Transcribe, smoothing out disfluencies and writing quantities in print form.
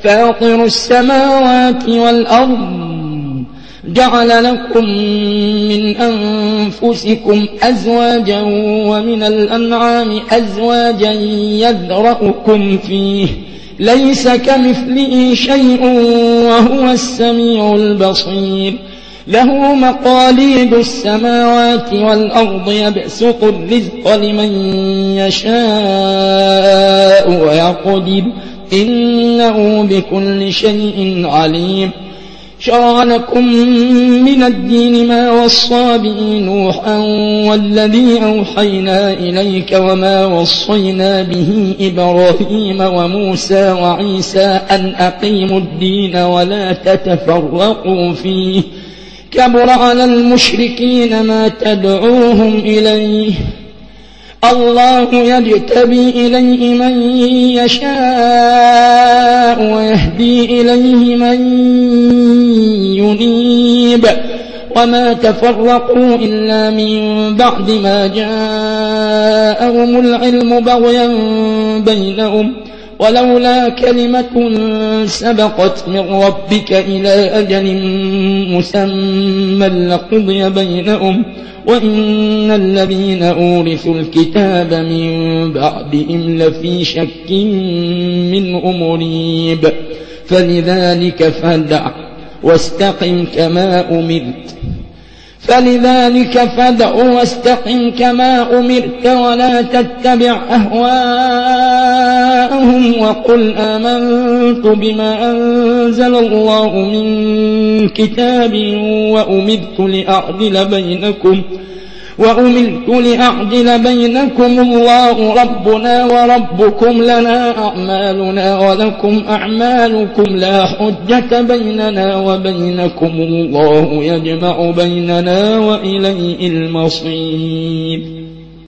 فاطر السماوات والأرض جعل لكم من أنفسكم أزواجا ومن الأنعام أزواجا يذرأكم فيه ليس كمثله شيء وهو السميع البصير له مقاليد السماوات والأرض يبسط الرزق لمن يشاء ويقدر إنه بكل شيء عليم شرع لكم من الدين ما وصى به نوحا والذي أوحينا إليك وما وصينا به إبراهيم وموسى وعيسى أن أقيموا الدين ولا تتفرقوا فيه كبر على المشركين ما تدعوهم إليه الله يجتبي إليه من يشاء ويهدي إليه من ينيب وما تفرقوا إلا من بعد ما جاءهم العلم بغيا بينهم ولولا كلمة سبقت من ربك إلى أجل مسمى لقضي بينهم وإن الذين أورثوا الكتاب من بعدهم لفي شك منه مريب فلذلك فادع واستقم كما أمرت ولا تتبع أهواءهم وقل آمنت بما أنزل الله من كتاب وأمرت لأعدل بينكم الله ربنا وربكم لنا أعمالنا ولكم أعمالكم لا حجة بيننا وبينكم الله يجمع بيننا وإليه المصير